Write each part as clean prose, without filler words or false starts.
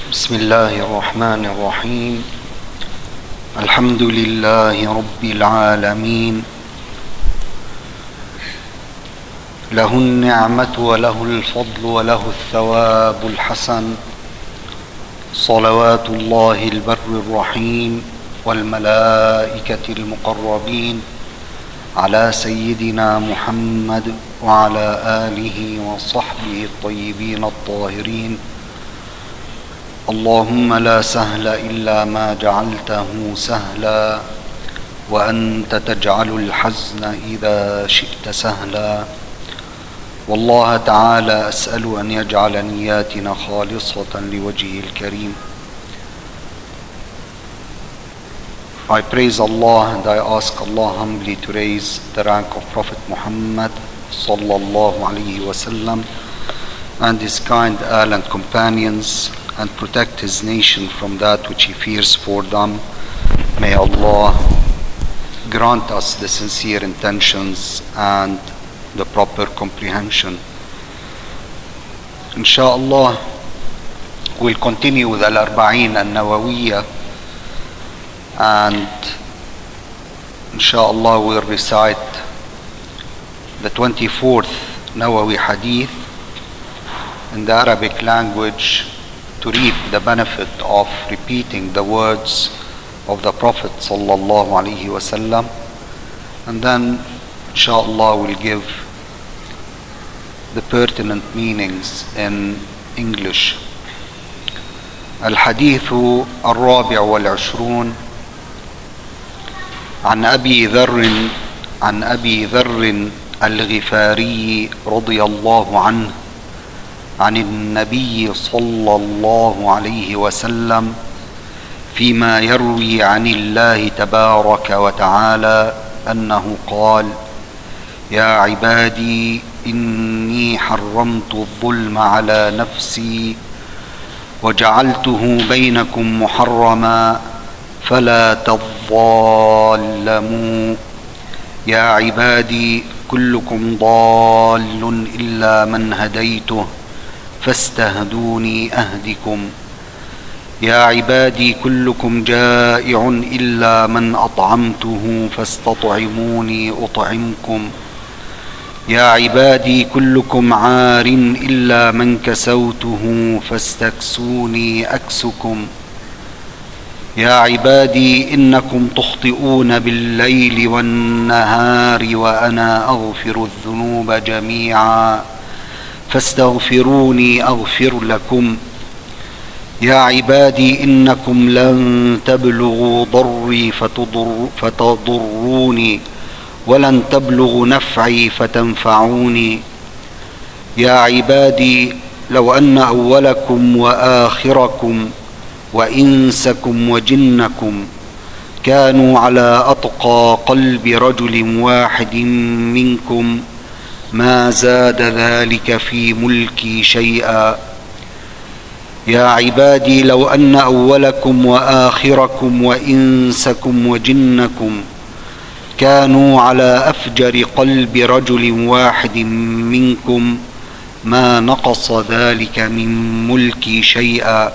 بسم الله الرحمن الرحيم. الحمد لله رب العالمين، له النعمة وله الفضل وله الثواب الحسن، صلوات الله البر الرحيم والملائكة المقربين على سيدنا محمد وعلى آله وصحبه الطيبين الطاهرين. اللهم لا سهل إلا ما جعلته سهلا، وأنت تجعل الحزن إذا شئت سهلا. والله تعالى أسأل أن يجعل نياتنا خالصة لوجهه الكريم. I praise Allah and I ask Allah humbly to raise the rank of Prophet Muhammad sallallahu alaihi wasallam and his kind Ahl and companions, and protect his nation from that which he fears for them. May Allah grant us the sincere intentions and the proper comprehension. Inshallah, we'll continue with Al-Arba'in Al-Nawawiyya, and inshallah we'll recite the 24th Nawawi Hadith in the Arabic language to reap the benefit of repeating the words of the Prophet sallallahu alaihi wasallam, and then inshallah we'll give the pertinent meanings in English. الحديث الرابع والعشرون عن أبي ذر الغفاري رضي الله عنه عن النبي صلى الله عليه وسلم فيما يروي عن الله تبارك وتعالى أنه قال: يا عبادي إني حرمت الظلم على نفسي وجعلته بينكم محرما فلا تظالموا. يا عبادي كلكم ضال إلا من هديته فاستهدوني أهدكم. يا عبادي كلكم جائع إلا من أطعمته فاستطعموني أطعمكم. يا عبادي كلكم عار إلا من كسوته فاستكسوني أكسكم. يا عبادي إنكم تخطئون بالليل والنهار وأنا أغفر الذنوب جميعا فاستغفروني أغفر لكم. يا عبادي إنكم لن تبلغوا ضري فتضروني ولن تبلغوا نفعي فتنفعوني. يا عبادي لو أن أولكم وآخركم وإنسكم وجنكم كانوا على أتقى قلب رجل واحد منكم ما زاد ذلك في ملكي شيئا. يا عبادي لو أن أولكم وآخركم وإنسكم وجنكم كانوا على أفجر قلب رجل واحد منكم ما نقص ذلك من ملكي شيئا.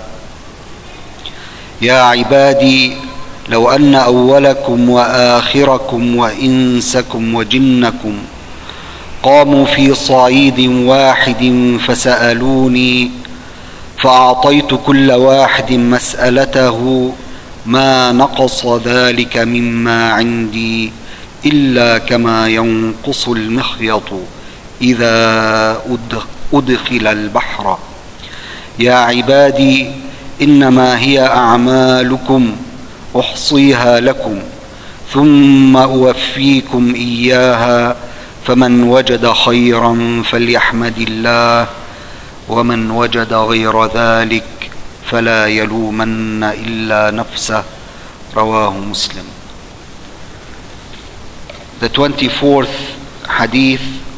يا عبادي لو أن أولكم وآخركم وإنسكم وجنكم قاموا في صعيد واحد فسألوني فأعطيت كل واحد مسألته ما نقص ذلك مما عندي إلا كما ينقص المخيط إذا أدخل البحر. يا عبادي إنما هي أعمالكم أحصيها لكم ثم أوفيكم إياها فمن وجد خيرا فليحمد الله ومن وجد غير ذلك فلا يلومن إلا نفسه. رواه مسلم. The 24th hadith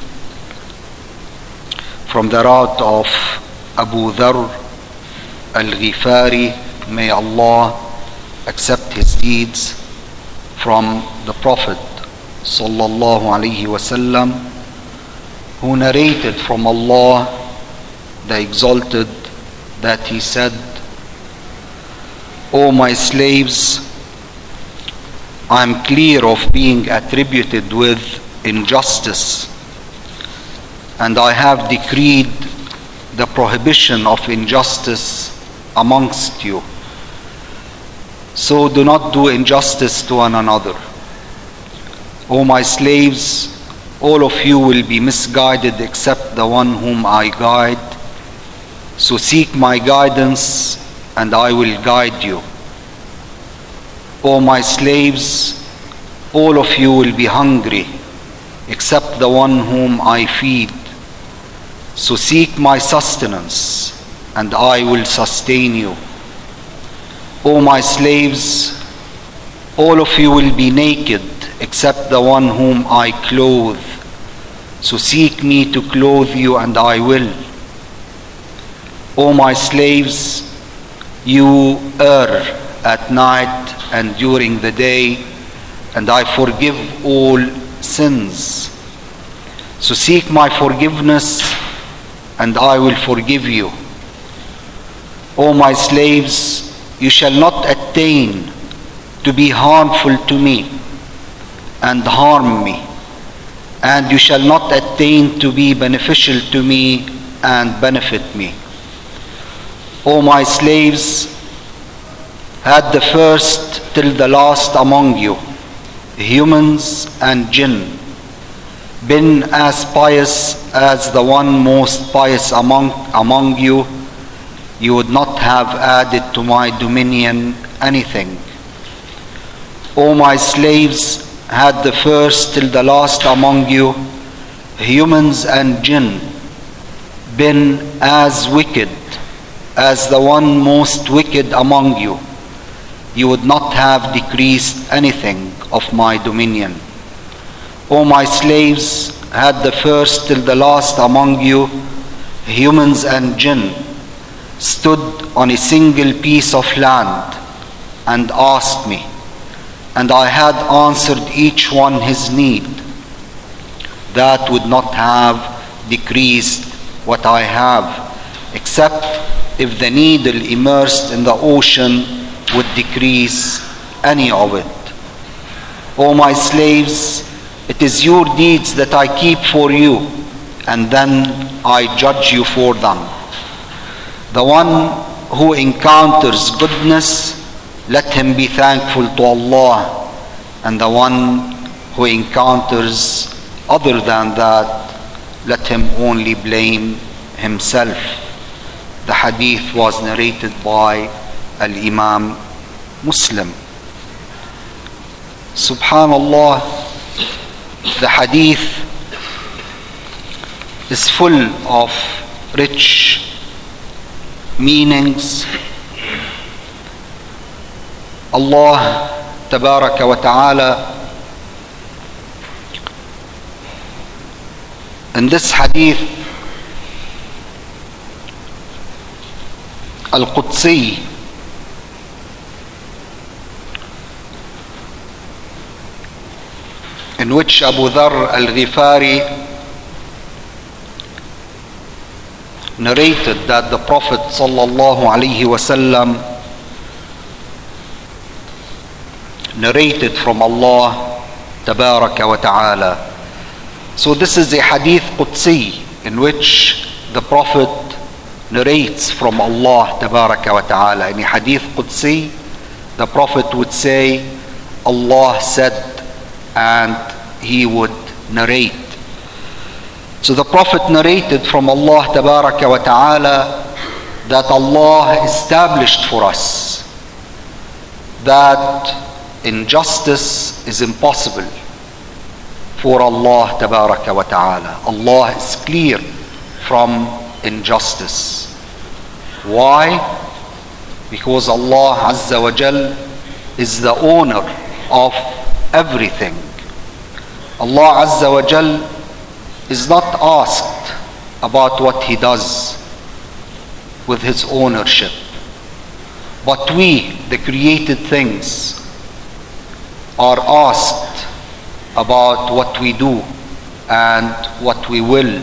from the route of Abu Dharr al-Ghifari, may Allah accept his deeds, from the Prophet sallallahu alaihi wasallam, who narrated from Allah the Exalted that he said, O my slaves, I am clear of being attributed with injustice, and I have decreed the prohibition of injustice amongst you. So do not do injustice to one another. O my slaves, all of you will be misguided except the one whom I guide. So seek my guidance, and I will guide you. O my slaves, all of you will be hungry except the one whom I feed. So seek my sustenance, and I will sustain you. O my slaves, all of you will be naked except the one whom I clothe. So seek me to clothe you, and I will. O my slaves, you err at night and during the day, and I forgive all sins. So seek my forgiveness, and I will forgive you. O my slaves, you shall not attain to be harmful to me and harm me, and you shall not attain to be beneficial to me and benefit me. O my slaves, had the first till the last among you, humans and jinn, been as pious as the one most pious among you, you would not have added to my dominion anything. O my slaves, had the first till the last among you, humans and jinn, been as wicked as the one most wicked among you, you would not have decreased anything of my dominion. O my slaves, had the first till the last among you, humans and jinn, stood on a single piece of land and asked me, and I had answered each one his need, that would not have decreased what I have, except if the needle immersed in the ocean would decrease any of it. O my slaves, it is your deeds that I keep for you, and then I judge you for them. The one who encounters goodness, let him be thankful to Allah, and the one who encounters other than that, let him only blame himself. The hadith was narrated by Al-Imam Muslim. Subhanallah, the hadith is full of rich meanings. Allah Tabaraka wa Ta'ala in this hadith Al-Qudsi, in which Abu Dharr Al-Ghifari narrated that the Prophet sallallahu alaihi wasallam narrated from Allah Tabaraka wa Ta'ala. So this is a hadith Qudsi in which the Prophet narrates from Allah Tabaraka wa Ta'ala. In a hadith Qudsi, the Prophet would say, Allah said, and he would narrate. So the Prophet narrated from Allah Tabaraka wa Ta'ala that Allah established for us that injustice is impossible for Allah Tabaraka wa Ta'ala. Allah is clear from injustice. Why? Because Allah Azza wa Jal is the owner of everything. Allah Azza wa Jal is not asked about what he does with his ownership, but we, the created things, are asked about what we do and what we will.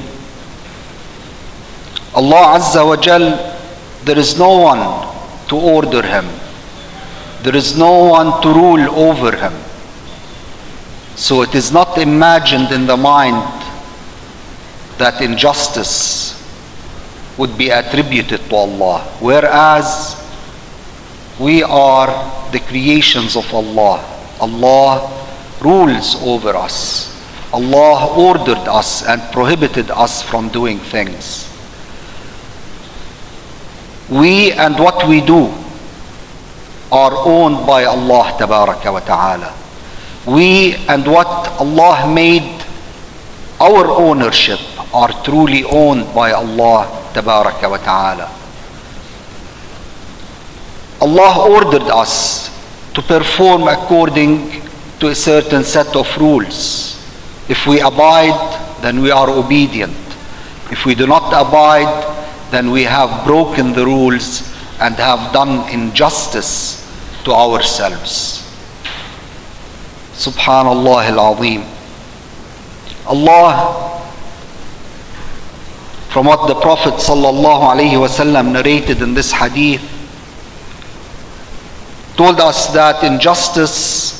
Allah Azza wa Jal, there is no one to order him. There is no one to rule over him. So it is not imagined in the mind that injustice would be attributed to Allah, whereas we are the creations of Allah. Allah rules over us. Allah ordered us and prohibited us from doing things. We and what we do are owned by Allah Tabaraka wa Ta'ala. We and what Allah made our ownership are truly owned by Allah Tabaraka wa Ta'ala. Allah ordered us to perform according to a certain set of rules. If we abide, then we are obedient. If we do not abide, then we have broken the rules and have done injustice to ourselves. Subhanallah al-Azim. Allah, from what the Prophet sallallahu alaihi wasallam narrated in this hadith, told us that injustice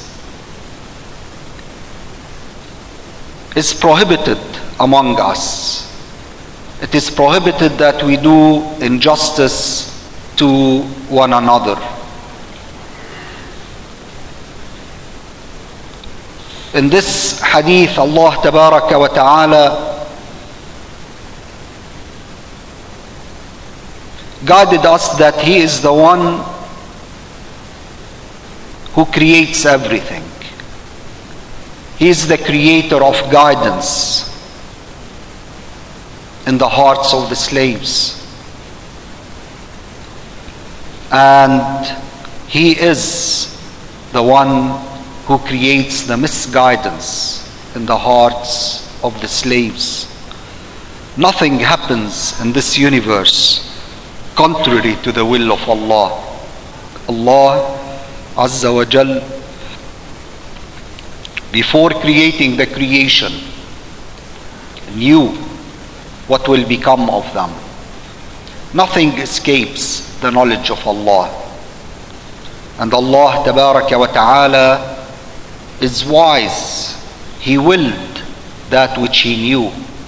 is prohibited among us. It is prohibited that we do injustice to one another. In this hadith, Allah Tabaraka wa Ta'ala guided us that He is the one who creates everything. He is the creator of guidance in the hearts of the slaves. And He is the one who creates the misguidance in the hearts of the slaves. Nothing happens in this universe contrary to the will of Allah. Allah Azza wa Jal, before creating the creation, knew what will become of them. Nothing escapes the knowledge of Allah. And Allah Tabaraka wa Ta'ala is wise. He willed that which He knew.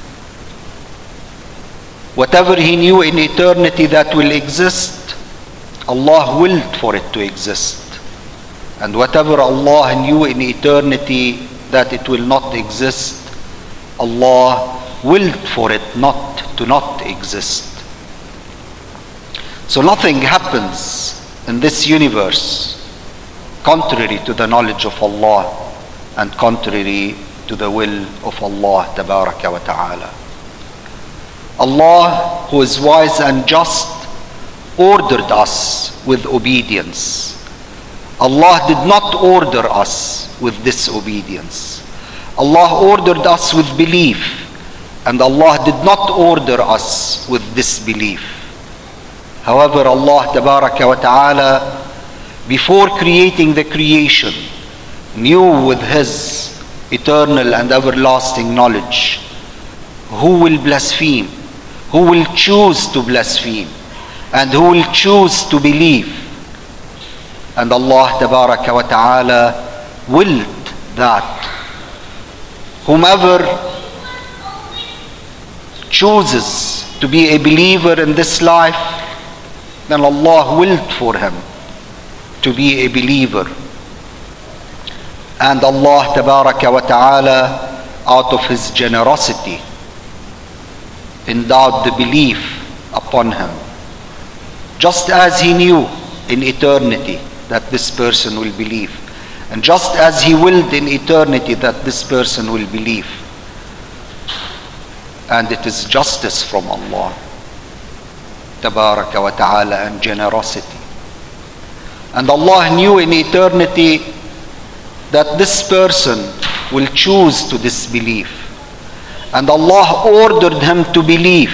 Whatever He knew in eternity that will exist, Allah willed for it to exist. And whatever Allah knew in eternity that it will not exist, Allah willed for it not to not exist. So nothing happens in this universe contrary to the knowledge of Allah and contrary to the will of Allah Tabaraka wa Ta'ala. Allah, who is wise and just, ordered us with obedience. Allah did not order us with disobedience. Allah ordered us with belief, and Allah did not order us with disbelief. However, Allah Tabaraka wa Ta'ala, before creating the creation, knew with His eternal and everlasting knowledge who will blaspheme, who will choose to blaspheme, and who will choose to believe. And Allah Tabaraka wa Ta'ala willed that whomever chooses to be a believer in this life, then Allah willed for him to be a believer. And Allah Tabaraka wa Ta'ala, out of His generosity, endowed the belief upon him, just as He knew in eternity that this person will believe, and just as He willed in eternity that this person will believe. And it is justice from Allah Tabaraka wa Ta'ala and generosity. And Allah knew in eternity that this person will choose to disbelieve, and Allah ordered him to believe,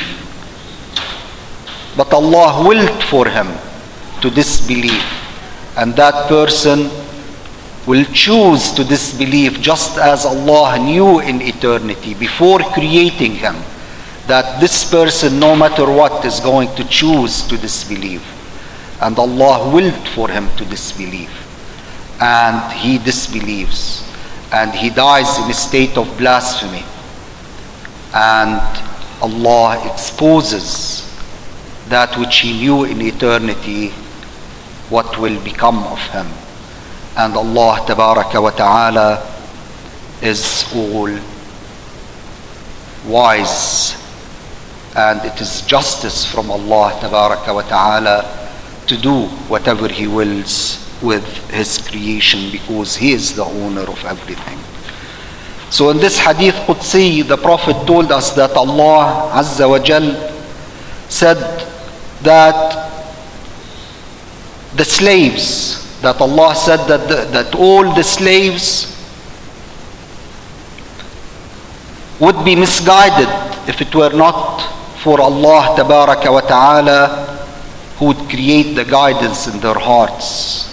but Allah willed for him to disbelieve, and that person will choose to disbelieve, just as Allah knew in eternity before creating him that this person, no matter what, is going to choose to disbelieve, and Allah willed for him to disbelieve. and he disbelieves, and he dies in a state of blasphemy, and Allah exposes that which he knew in eternity, what will become of him. And Allah Tabaraka wa Ta'ala is all wise, and it is justice from Allah Tabaraka wa Ta'ala to do whatever he wills with his creation, because he is the owner of everything. So in this hadith Qudsi, the Prophet told us that Allah Azza wa Jal said that the slaves, that Allah said that all the slaves would be misguided if it were not for Allah Tabaraka wa Ta'ala, who would create the guidance in their hearts.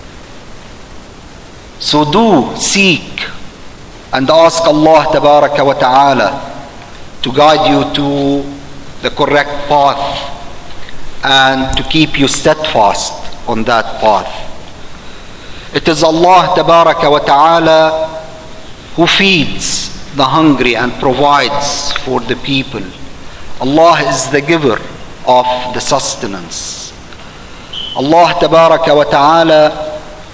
So do seek and ask Allah Tabaraka wa Ta'ala to guide you to the correct path and to keep you steadfast on that path. It is Allah Tabaraka wa Ta'ala who feeds the hungry and provides for the people. Allah is the giver of the sustenance. Allah Tabaraka wa Ta'ala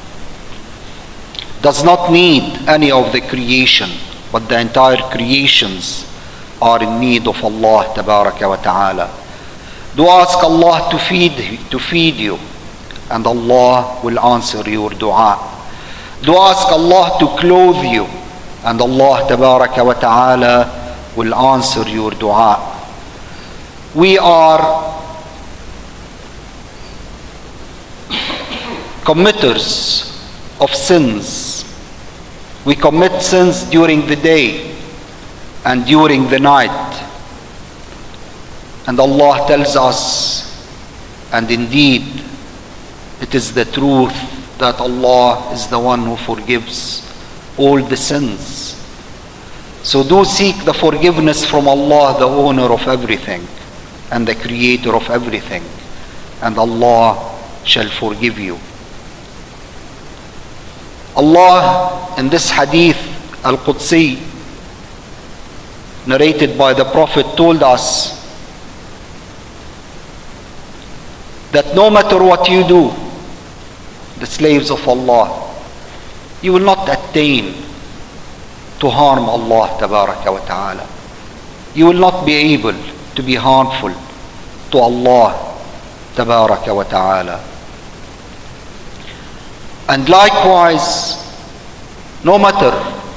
does not need any of the creation, but the entire creations are in need of Allah Tabaraka wa Ta'ala. Do ask Allah to feed you, and Allah will answer your dua. Do ask Allah to clothe you, and Allah Tabaraka wa Ta'ala will answer your dua. We are committers of sins. We commit sins during the day and during the night. And Allah tells us, and indeed it is the truth, that Allah is the one who forgives all the sins. So do seek the forgiveness from Allah, the owner of everything and the creator of everything, and Allah shall forgive you. Allah in this hadith al-Qudsi narrated by the Prophet told us that no matter what you do, the slaves of Allah, you will not attain to harm Allah Tabaraka wa Ta'ala. You will not be able to be harmful to Allah Tabaraka wa Ta'ala. And likewise, no matter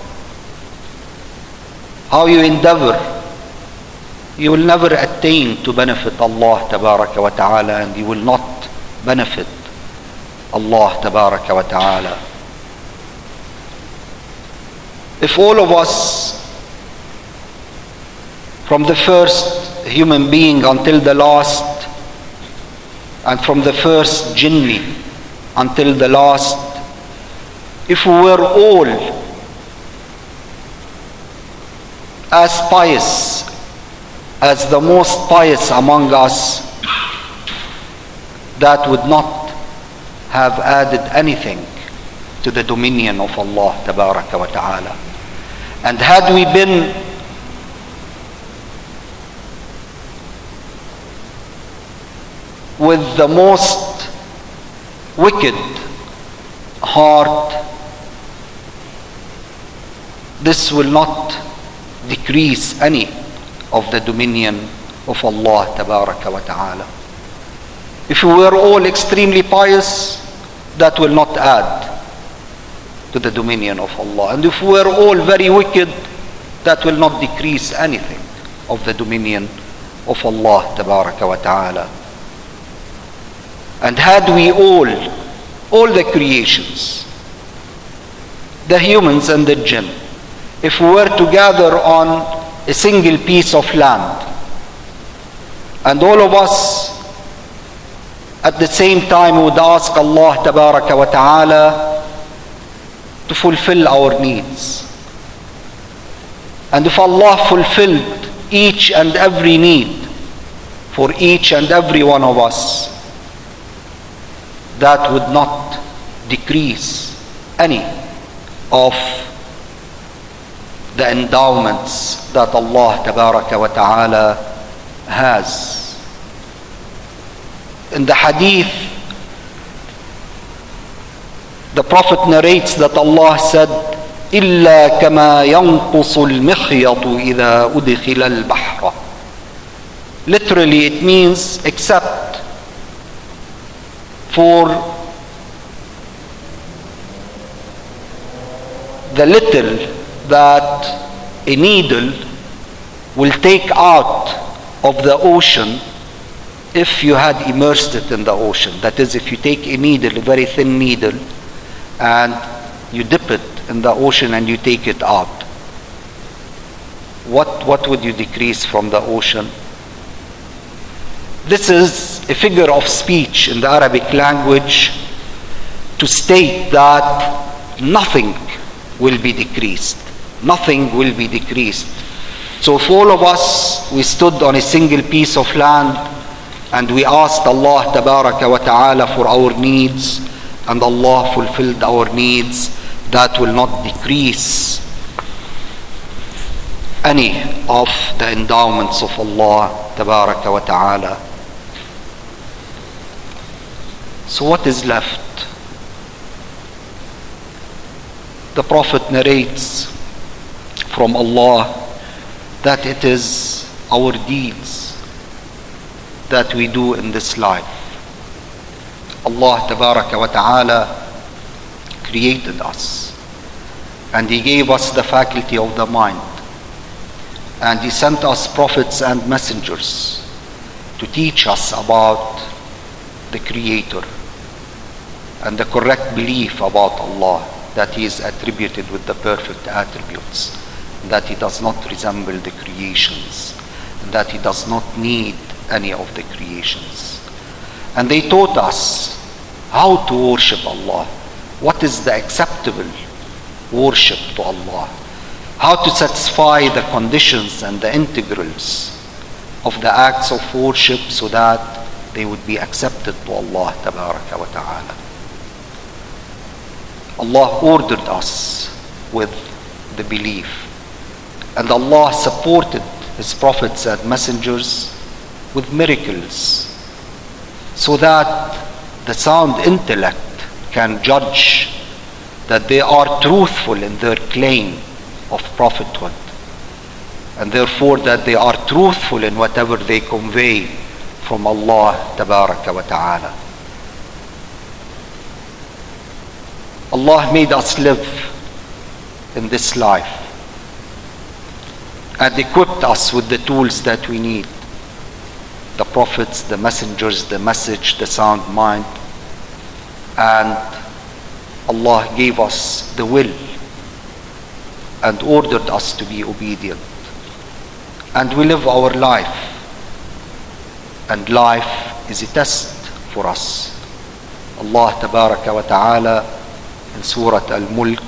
how you endeavor, you will never attain to benefit Allah Tabaraka wa Ta'ala, and you will not benefit Allah Tabaraka wa Ta'ala. If all of us, from the first human being until the last, and from the first jinni until the last, if we were all as pious as the most pious among us, that would not have added anything to the dominion of Allah Tabaraka wa Ta'ala. And had we been with the most wicked heart, this will not decrease any of the dominion of Allah Tabaraka wa Ta'ala. If we were all extremely pious, that will not add to the dominion of Allah. And if we were all very wicked, that will not decrease anything of the dominion of Allah Tabaraka wa Ta'ala. And had we all the creations, the humans and the jinn, if we were to gather on a single piece of land, and all of us at the same time would ask Allah Tabaraka wa Ta'ala to fulfill our needs, and if Allah fulfilled each and every need for each and every one of us, that would not decrease any of the endowments that Allah Tabaraka wa Ta'ala has. In the hadith, the Prophet narrates that Allah said, إِلَّا كَمَا يَنْقُصُ الْمِخْيَطُ إِذَا أُدْخِلَ الْبَحْرَ. Literally it means except for the little that a needle will take out of the ocean if you had immersed it in the ocean. That is, if you take a needle, a very thin needle, and you dip it in the ocean and you take it out, what would you decrease from the ocean? This is a figure of speech in the Arabic language to state that nothing will be decreased. Nothing will be decreased. So if all of us, we stood on a single piece of land and we asked Allah Tabaraka wa Ta'ala for our needs, and Allah fulfilled our needs, that will not decrease any of the endowments of Allah Tabaraka wa Ta'ala. So what is left? The Prophet narrates from Allah that it is our deeds that we do in this life. Allah Tabaraka wa Ta'ala created us, and He gave us the faculty of the mind, and He sent us prophets and messengers to teach us about the Creator and the correct belief about Allah, that He is attributed with the perfect attributes, that He does not resemble the creations, and that He does not need any of the creations. And they taught us how to worship Allah, what is the acceptable worship to Allah, how to satisfy the conditions and the integrals of the acts of worship so that they would be accepted to Allah Tabaraka wa Ta'ala. Allah ordered us with the belief, and Allah supported His prophets and messengers with miracles so that the sound intellect can judge that they are truthful in their claim of prophethood, and therefore that they are truthful in whatever they convey from Allah Tabaraka wa Ta'ala. Allah made us live in this life and equipped us with the tools that we need: the prophets, the messengers, the message, the sound mind. And Allah gave us the will and ordered us to be obedient. And we live our life, and life is a test for us. Allah Tabaraka wa Ta'ala in Surah Al-Mulk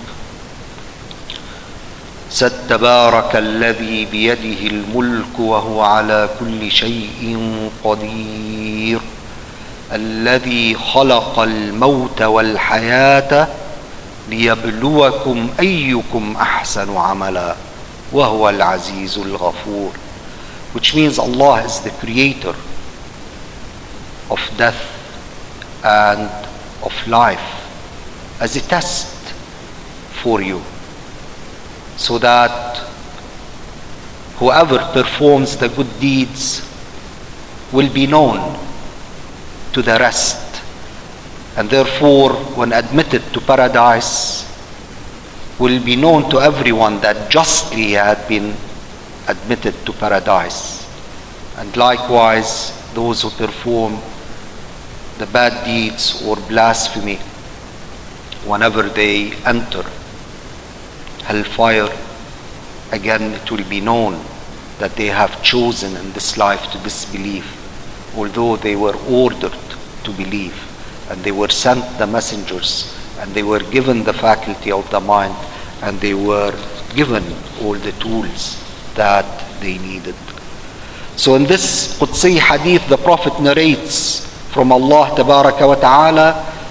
said, تبارك الذي بيده الملك وهو على كل شيء قدير الذي خلق الموت والحياة ليبلوكم أيكم أحسن عملا وهو العزيز الغفور. Which means Allah is the creator of death and of life as a test for you, so that whoever performs the good deeds will be known to the rest, and therefore when admitted to paradise will be known to everyone that justly had been admitted to paradise. And likewise those who perform the bad deeds or blasphemy, whenever they enter hellfire, again it will be known that they have chosen in this life to disbelieve, although they were ordered to believe, and they were sent the messengers, and they were given the faculty of the mind, and they were given all the tools that they needed. So in this Qudsi hadith, the Prophet narrates from Allah Tabaraka wa Ta'ala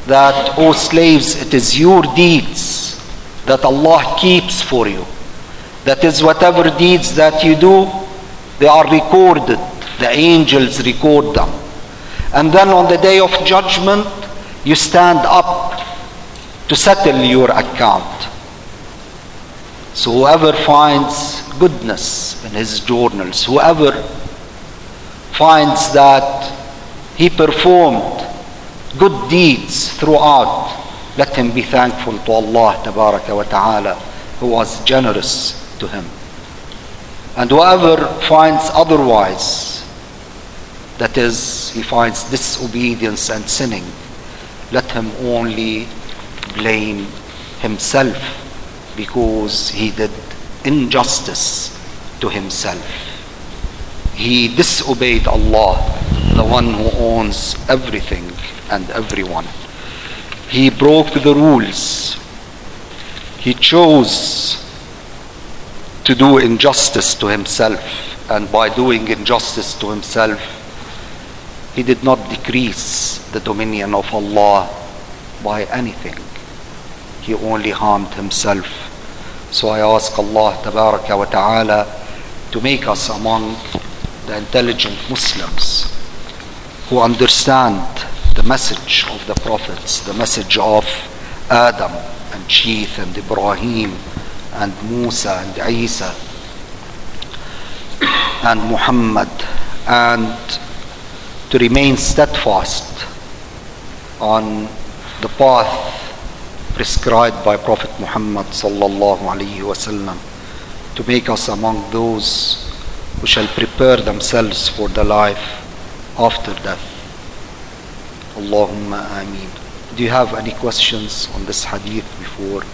that, O slaves, it is your deeds that Allah keeps for you. That is, whatever deeds that you do, they are recorded. The angels record them. And then on the day of judgment, you stand up to settle your account. So whoever finds goodness in his journals, whoever finds that he performed good deeds throughout, let him be thankful to Allah Tabaraka wa Ta'ala, who was generous to him. And whoever finds otherwise, that is, he finds disobedience and sinning, let him only blame himself, because he did injustice to himself. He disobeyed Allah, the one who owns everything and everyone. He broke the rules. He chose to do injustice to himself, and by doing injustice to himself, he did not decrease the dominion of Allah by anything. He only harmed himself. So I ask Allah Tabaraka wa Ta'ala to make us among the intelligent Muslims who understand the message of the prophets, the message of Adam and Sheeth and Ibrahim and Musa and Isa and Muhammad, and to remain steadfast on the path prescribed by Prophet Muhammad sallallahu alaihi wasallam, to make us among those who shall prepare themselves for the life after death. Allahumma ameen. Do you have any questions on this hadith before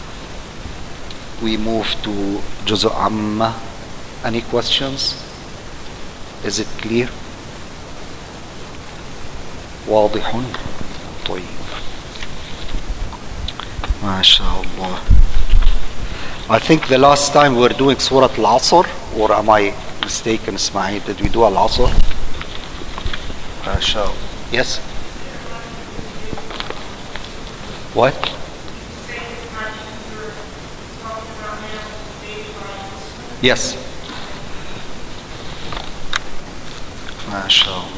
we move to Juz' Amma? Any questions? Is it clear? واضح؟ طيب. MashaAllah. I think the last time we were doing Surah Al-Asr, or am I mistaken, Ismail? Did we do Al-Asr? MashaAllah. Yes? What? Yes. MashaAllah.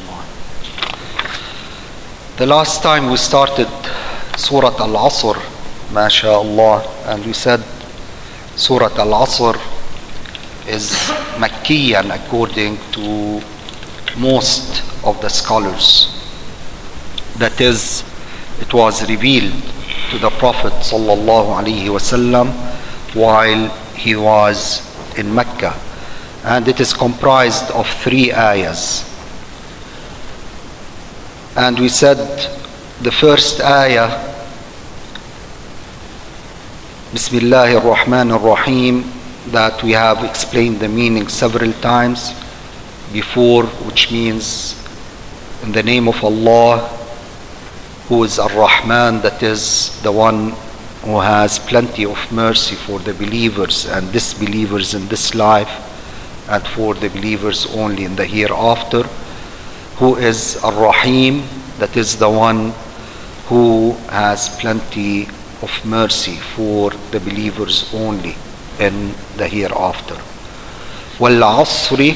The last time we started Surah Al-Asr, MashaAllah, and we said Surah Al-Asr is Makkiyan according to most of the scholars. That is, it was revealed to the Prophet sallallahu alaihi wasallam while he was in Mecca, and it is comprised of 3 ayahs. And we said the first ayah, Bismillahir Rahmanir Rahim, that we have explained the meaning several times before, which means in the name of Allah, who is Ar-Rahman, that is the one who has plenty of mercy for the believers and disbelievers in this life, and for the believers only in the hereafter, who is Ar-Rahim, that is the one who has plenty of mercy for the believers only in the hereafter. Wal-Asri,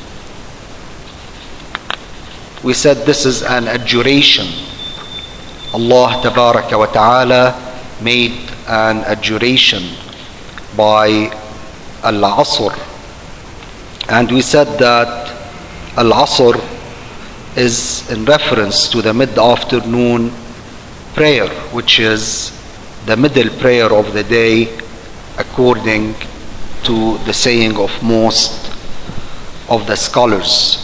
we said this is an adjuration. Allah Tabaraka wa Ta'ala made an adjuration by Al-Asr, and we said that Al-Asr is in reference to the mid-afternoon prayer, which is the middle prayer of the day according to the saying of most of the scholars.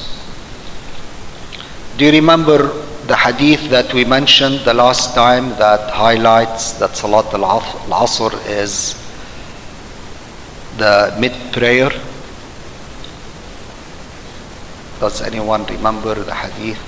Do you remember the hadith that we mentioned the last time that highlights that Salat al-Asr is the mid-prayer? Does anyone remember the hadith?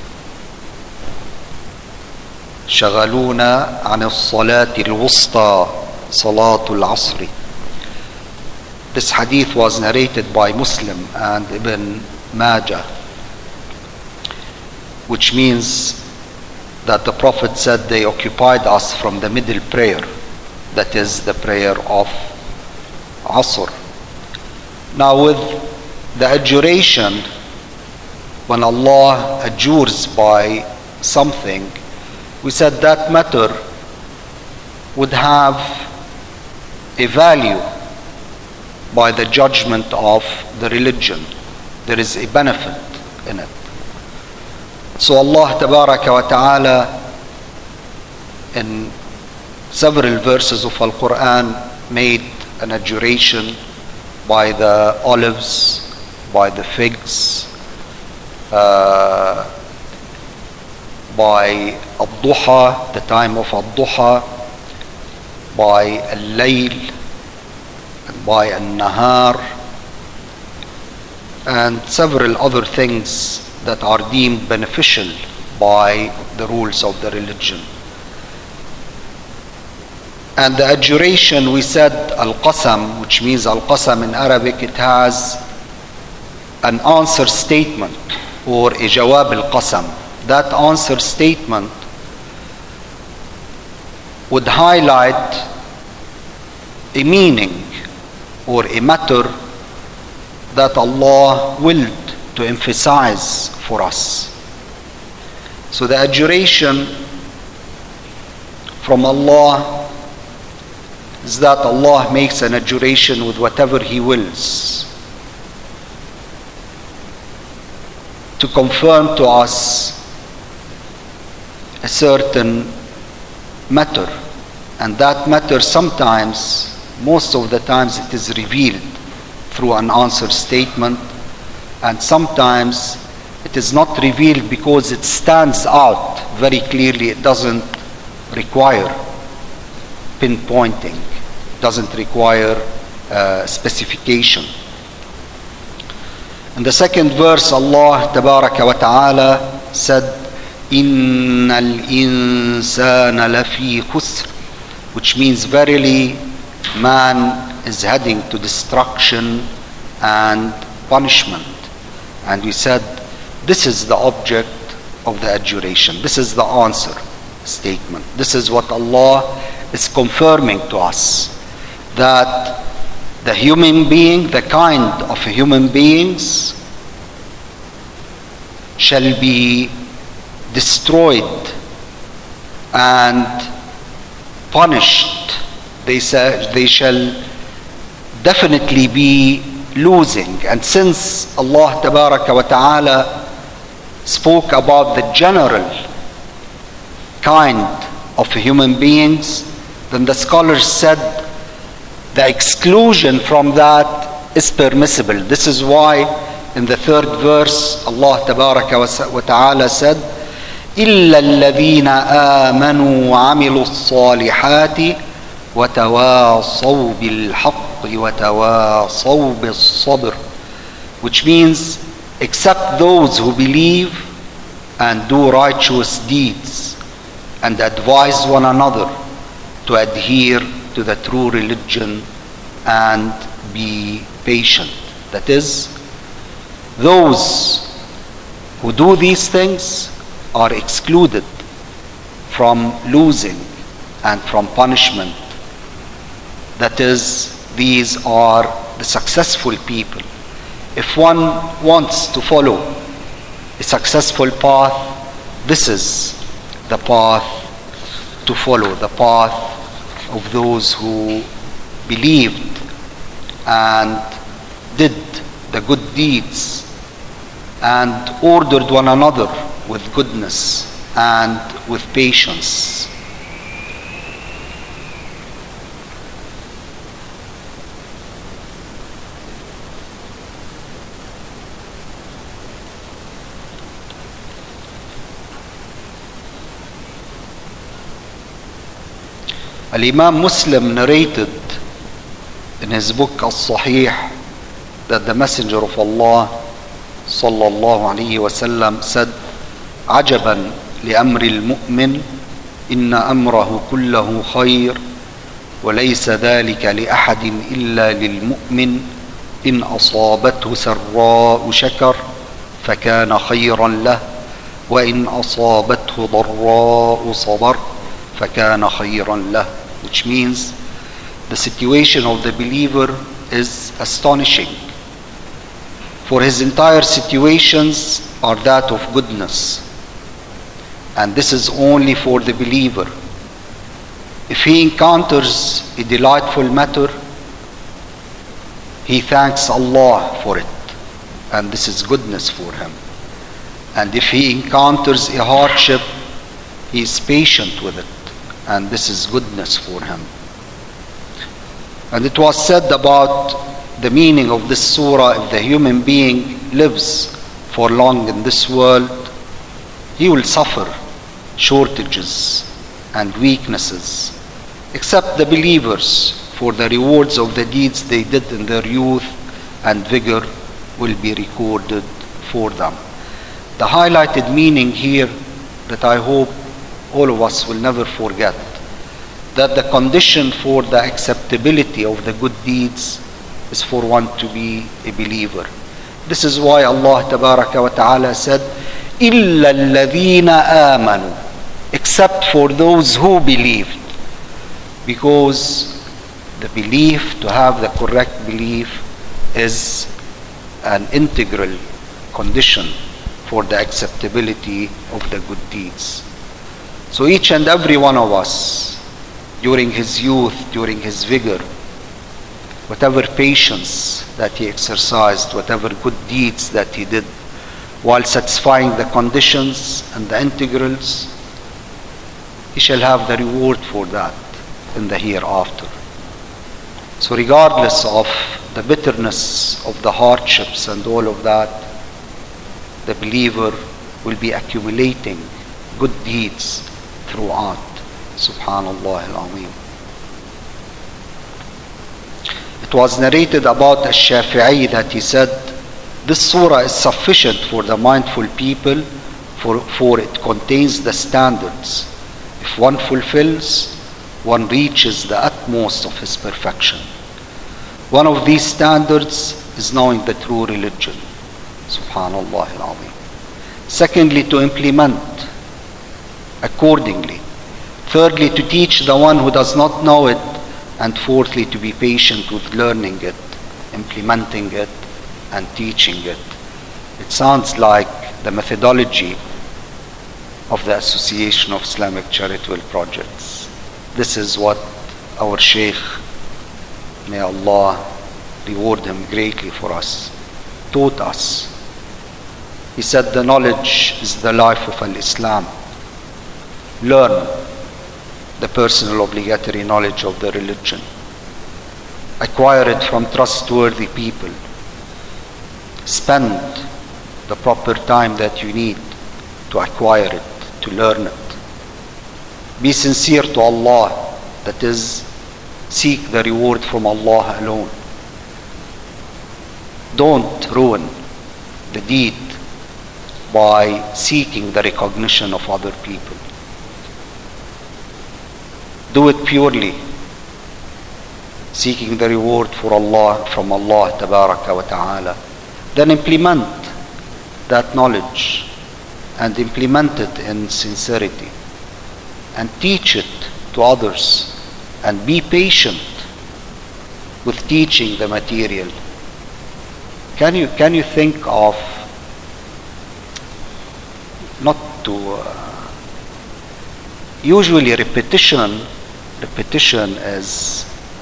شغلونا عن الصلاة الوسطى صلاة العصر. This hadith was narrated by Muslim and Ibn Majah, which means that the Prophet said they occupied us from the middle prayer, that is the prayer of Asr. Now with the adjuration, when Allah adjures by something, we said that matter would have a value by the judgment of the religion. There is a benefit in it. So Allah Tabaraka wa Ta'ala in several verses of Al-Quran made an adjuration by the olives, by the figs, by Ad-Duha, the time of Ad-Duha, by Al-Layl, and by Al-Nahar, and several other things that are deemed beneficial by the rules of the religion. And the adjuration, we said Al-Qasam, which means Al-Qasam in Arabic, it has an answer statement or a Jawab Al-Qasam. That answer statement would highlight a meaning or a matter that Allah willed to emphasize for us. So the adjuration from Allah is that Allah makes an adjuration with whatever He wills to confirm to us a certain matter, and that matter sometimes, most of the times, it is revealed through an answer statement, and sometimes it is not revealed because it stands out very clearly. It doesn't require pinpointing, doesn't require specification. In the second verse, Allah Tabaraka wa Ta'ala said, Innal insana lafi khusr, which means verily man is heading to destruction and punishment. And we said this is the object of the adjuration. This is the answer statement. This is what Allah is confirming to us, that the human being, the kind of human beings, shall be destroyed and punished. They shall definitely be losing. And since Allah Tabaraka wa Ta'ala spoke about the general kind of human beings, then the scholars said the exclusion from that is permissible. This is why in the third verse Allah Tabaraka wa Ta'ala said, إِلَّا الَّذِينَ آمَنُوا وَعَمِلُوا الصَّالِحَاتِ وَتَوَاصَوْا بِالْحَقِّ وَتَوَاصَوْا بِالصَّبْرِ, which means except those who believe and do righteous deeds and advise one another to adhere to the true religion and be patient. That is, those who do these things are excluded from losing and from punishment. That is, these are the successful people. If one wants to follow a successful path, this is the path to follow, the path of those who believed and did the good deeds and ordered one another with goodness and with patience. Al-Imam Muslim narrated in his book As-Sahih that the Messenger of Allah sallallahu alayhi wa sallam said, عجبا لأمر المؤمن إن أمره كله خير وليس ذلك لأحد إلا للمؤمن إن أصابته سراء شكر فكان خيرا له وَإِنْ أَصَابَتْهُ ضَرَّاءُ صَبَرَ فَكَانَ خَيْرًا لَهُ, which means the situation of the believer is astonishing. For his entire situations are that of goodness. And this is only for the believer. If he encounters a delightful matter, he thanks Allah for it, and this is goodness for him. And if he encounters a hardship, he is patient with it, and this is goodness for him. And it was said about the meaning of this surah: if the human being lives for long in this world, he will suffer shortages and weaknesses, except the believers, for the rewards of the deeds they did in their youth and vigor will be recorded for them. The highlighted meaning here that I hope all of us will never forget, that the condition for the acceptability of the good deeds is for one to be a believer. This is why Allah Tabaraka wa Ta'ala said, إِلَّا الَّذِينَ آمَنُوا, except for those who believed. Because the belief, to have the correct belief, is an integral condition for the acceptability of the good deeds. So each and every one of us, during his youth, during his vigor, whatever patience that he exercised, whatever good deeds that he did, while satisfying the conditions and the integrals, he shall have the reward for that in the hereafter. So regardless of the bitterness of the hardships and all of that, the believer will be accumulating good deeds throughout. Subhanallah al-Azim. It was narrated about Ash-Shafi'i that he said, this surah is sufficient for the mindful people, for it contains the standards. If one fulfills, one reaches the utmost of his perfection. One of these standards is knowing the true religion. Subhanallah al-Azim. Secondly, to implement accordingly. Thirdly, to teach the one who does not know it. And fourthly, to be patient with learning it, implementing it, and teaching it. It sounds like the methodology of the Association of Islamic Charitable Projects. This is what our Shaykh, may Allah reward him greatly for us, taught us. He said, the knowledge is the life of al-Islam. Learn the personal obligatory knowledge of the religion. Acquire it from trustworthy people. Spend the proper time that you need to acquire it, to learn it. Be sincere to Allah, that is, seek the reward from Allah alone. Don't ruin the deed by seeking the recognition of other people. Do it purely, seeking the reward for Allah, from Allah Tabaraka wa Ta'ala. Then implement that knowledge and implement it in sincerity and teach it to others, and be patient with teaching the material. Can you think of, not to usually repetition is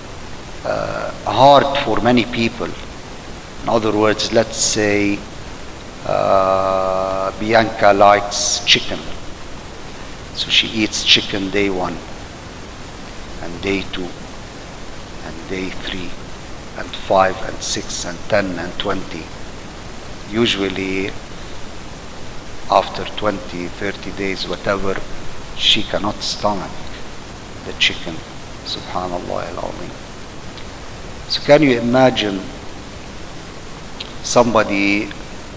hard for many people. In other words, let's say Bianca likes chicken, so she eats chicken day 1 and day 2 and day 3 and 5 and 6 and 10 and 20. Usually after 20, 30 days, whatever, she cannot stomach the chicken. Subhanallah al-Azim. So can you imagine somebody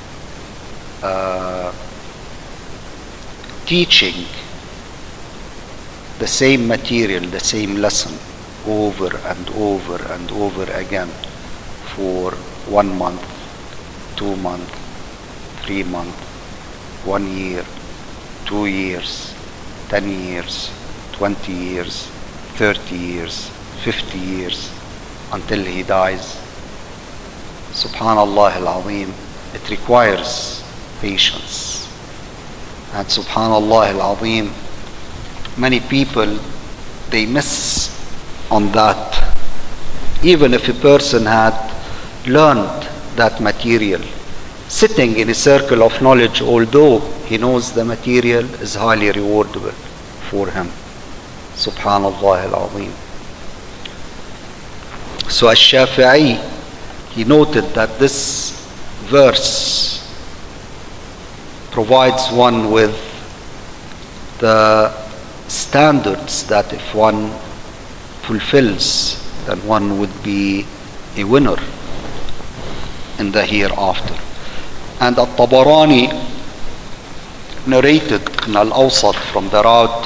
teaching the same material, the same lesson over and over and over again for 1 month, 2 months, 3 months, 1 year, 2 years, 10 years, 20 years, 30 years, 50 years, until he dies. Subhanallah al-Azim, it requires patience. And Subhanallah al-Azim, many people, they miss on that. Even if a person had learned that material, sitting in a circle of knowledge, although he knows the material is highly rewardable for him. Subhanallah al-Azim. So Ash-Shafi'i, he noted that this verse provides one with the standards that if one fulfills, then one would be a winner in the hereafter. And At-Tabarani narrated in Al-Awsat from the route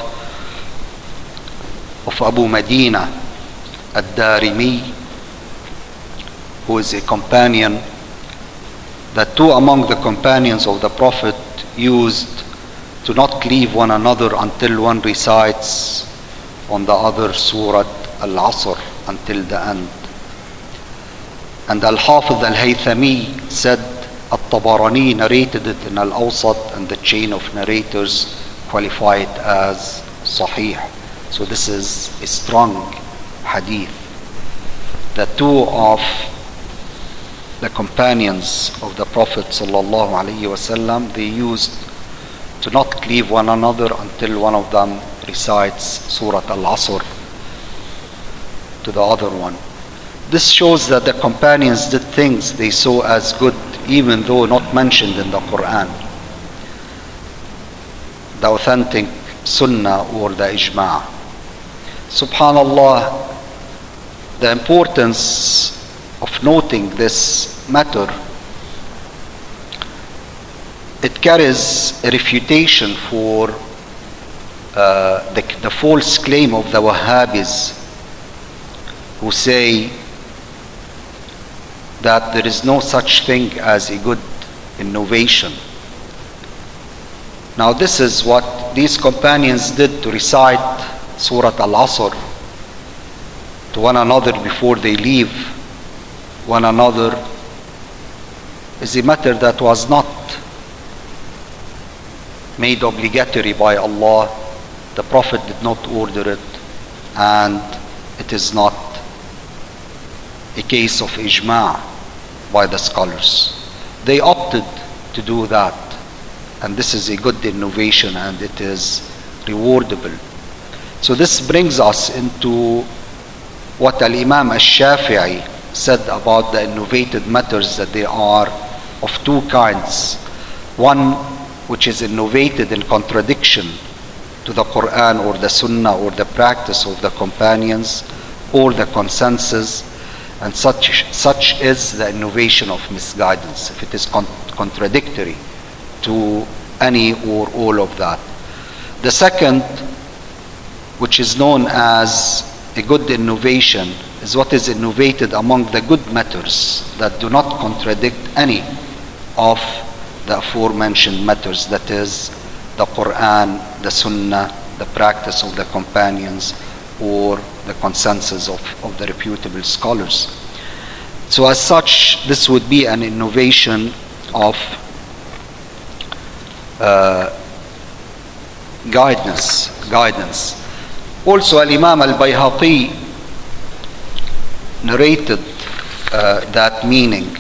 of Abu Medina Ad-Darimi, who is a companion, that two among the companions of the Prophet used to not leave one another until one recites on the other Surah Al-Asr until the end. And Al-Hafiz Al-Haythami said At-Tabarani narrated it in Al-Awsat, and the chain of narrators qualify it as Sahih. So this is a strong hadith. The two of the companions of the Prophet sallallahu alaihi wasallam, they used to not leave one another until one of them recites Surah Al-Asr to the other one. This shows that the companions did things they saw as good, even though not mentioned in the Quran, the authentic Sunnah or the Ijma'. Subhanallah, the importance of noting this matter, it carries a refutation for the false claim of the Wahhabis, who say that there is no such thing as a good innovation. Now this is what these companions did to recite Surah Al-Asr to one another before they leave one another is a matter that was not made obligatory by Allah. The Prophet did not order it, and it is not a case of ijma' by the scholars. They opted to do that, and this is a good innovation, and it is rewardable. So this brings us into what Al-Imam Ash-Shafi'i said about the innovated matters, that they are of two kinds. One which is innovated in contradiction to the Quran or the Sunnah or the practice of the companions or the consensus, and such is the innovation of misguidance, if it is contradictory to any or all of that. The second, which is known as a good innovation, is what is innovated among the good matters that do not contradict any of the aforementioned matters, that is the Quran, the Sunnah, the practice of the companions, or the consensus of the reputable scholars. So as such, this would be an innovation of guidance. Also, Al-Imam Al-Bayhaqi narrated that meaning,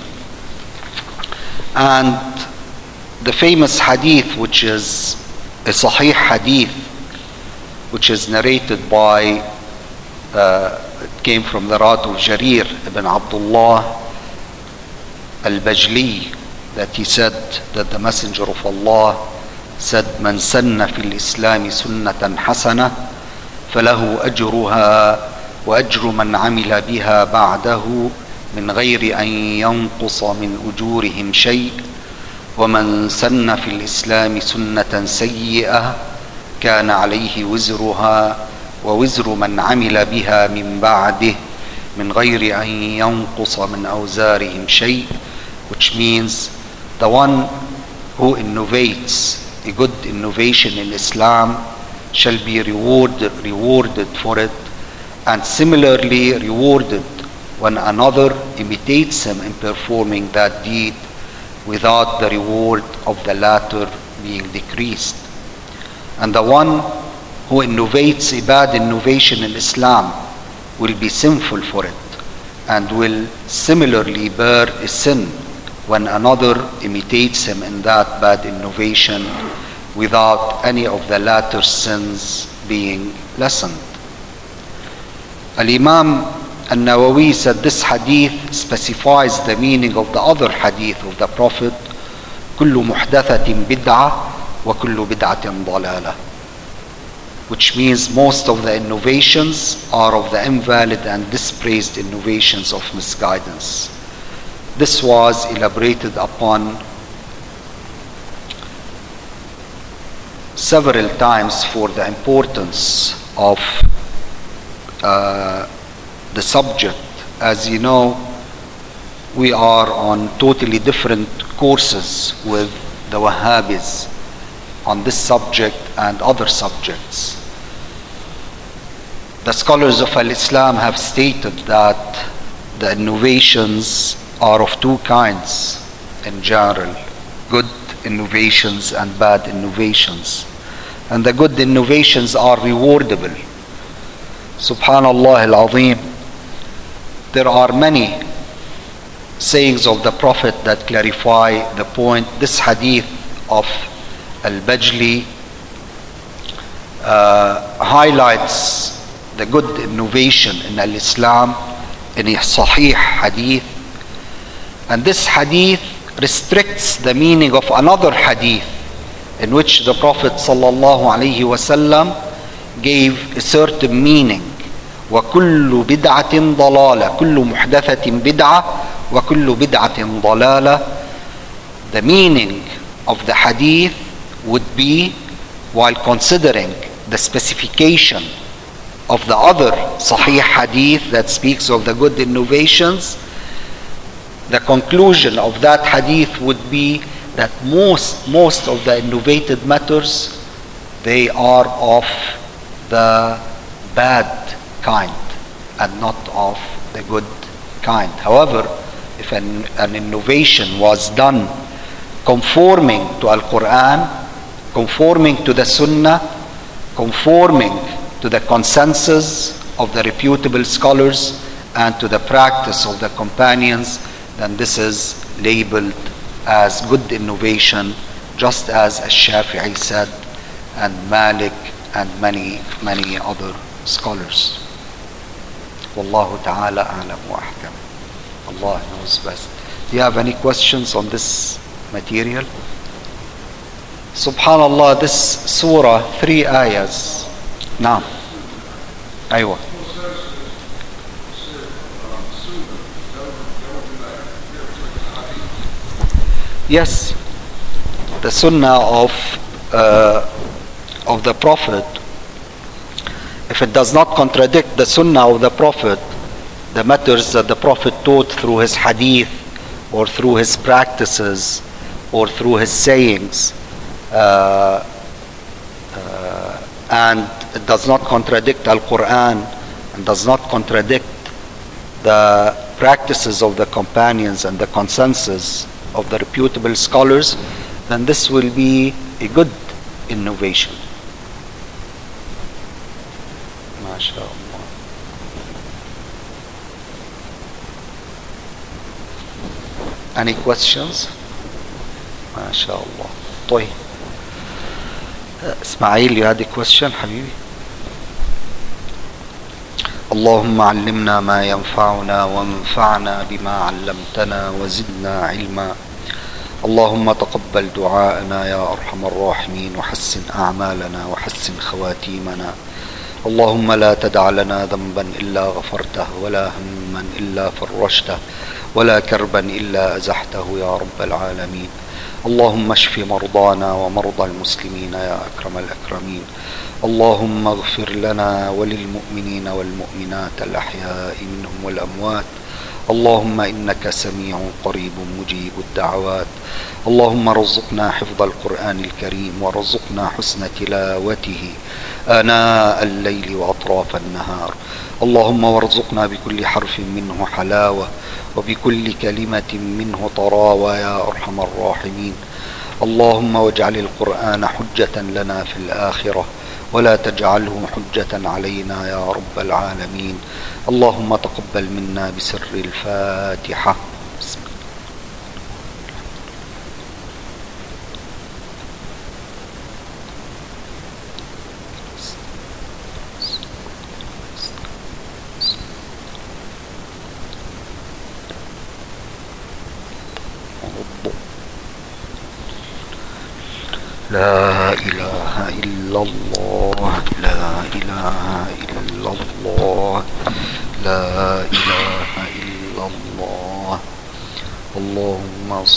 and the famous hadith, which is a Sahih hadith, which is narrated by it came from the route of Jarir ibn Abdullah Al-Bajli, that he said that the Messenger of Allah said, "Man sanna fil Islami sunnatan hasana falahu ajruha wa ajru man amila biha ba'dahu min ghayri an yanqusa min ujurihim shay', wa man sanna fil Islami sunnatan sayyi'ah kana alayhi wizruha wa wizru man amila biha min ba'dih min ghayri an yanqusa min awzarihim shay'," which means the one who innovates a good innovation in Islam shall be rewarded for it, and similarly rewarded when another imitates him in performing that deed without the reward of the latter being decreased. And the one who innovates a bad innovation in Islam will be sinful for it, and will similarly bear a sin when another imitates him in that bad innovation without any of the latter sins being lessened. Al-Imam An-Nawawi said this hadith specifies the meaning of the other hadith of the Prophet, كل محدثة بدعة وكل بدعة ضلالة, which means most of the innovations are of the invalid and dispraised innovations of misguidance. This was elaborated upon several times for the importance of the subject. As you know, we are on totally different courses with the Wahhabis on this subject and other subjects. The scholars of Al-Islam have stated that the innovations are of two kinds in general: good innovations and bad innovations. And the good innovations are rewardable. Subhanallah al-Azim, there are many sayings of the Prophet that clarify the point. This hadith of Al-Bajli highlights the good innovation in Al-Islam in a Sahih hadith, and this hadith restricts the meaning of another hadith in which the Prophet sallallahu alaihi wasallam gave a certain meaning: وَكُلُّ بِدْعَةٍ ضَلَالَةٍ كُلُّ مُحْدَثَةٍ بِدْعَةٍ وَكُلُّ بِدْعَةٍ ضَلَالَةٍ. The meaning of the hadith would be, while considering the specification of the other Sahih hadith that speaks of the good innovations, the conclusion of that hadith would be that most of the innovated matters, they are of the bad kind and not of the good kind. However, if an innovation was done conforming to Al-Quran, conforming to the Sunnah, conforming to the consensus of the reputable scholars and to the practice of the companions, then this is labeled as good innovation, just as Shafi'i said, and Malik and many other scholars. Wallahu ta'ala a'lam wa ahkam. Allah knows best. Do you have any questions on this material? Subhanallah, this surah, 3 ayahs. Naam. Aywa. Yes, the sunnah of the Prophet, if it does not contradict the sunnah of the Prophet, the matters that the Prophet taught through his hadith or through his practices or through his sayings, and it does not contradict Al-Quran and does not contradict the practices of the companions and the consensus of the reputable scholars, then this will be a good innovation. MashaAllah. Any questions? MashaAllah. طيب. Ismail, you had a question, حبيبي? اللهم علمنا ما ينفعنا وانفعنا بما علمتنا وزدنا علما. اللهم تقبل دعاءنا يا أرحم الراحمين، وحسن أعمالنا وحسن خواتيمنا. اللهم لا تدع لنا ذنبا إلا غفرته، ولا هما إلا فرجته، ولا كربا إلا أزحته يا رب العالمين. اللهم اشف مرضانا ومرضى المسلمين يا أكرم الأكرمين. اللهم اغفر لنا وللمؤمنين والمؤمنات الأحياء منهم والأموات. اللهم إنك سميع قريب مجيب الدعوات. اللهم ارزقنا حفظ القرآن الكريم وارزقنا حسن تلاوته آناء الليل وأطراف النهار. اللهم وارزقنا بكل حرف منه حلاوة وبكل كلمة منه طراوة يا أرحم الراحمين. اللهم واجعل القرآن حجة لنا في الآخرة ولا تجعله حجة علينا يا رب العالمين. اللهم تقبل منا بسر الفاتحة. بسم الله. لا إله إلا الله لا إله إلا الله لا إله إلا الله. اللهم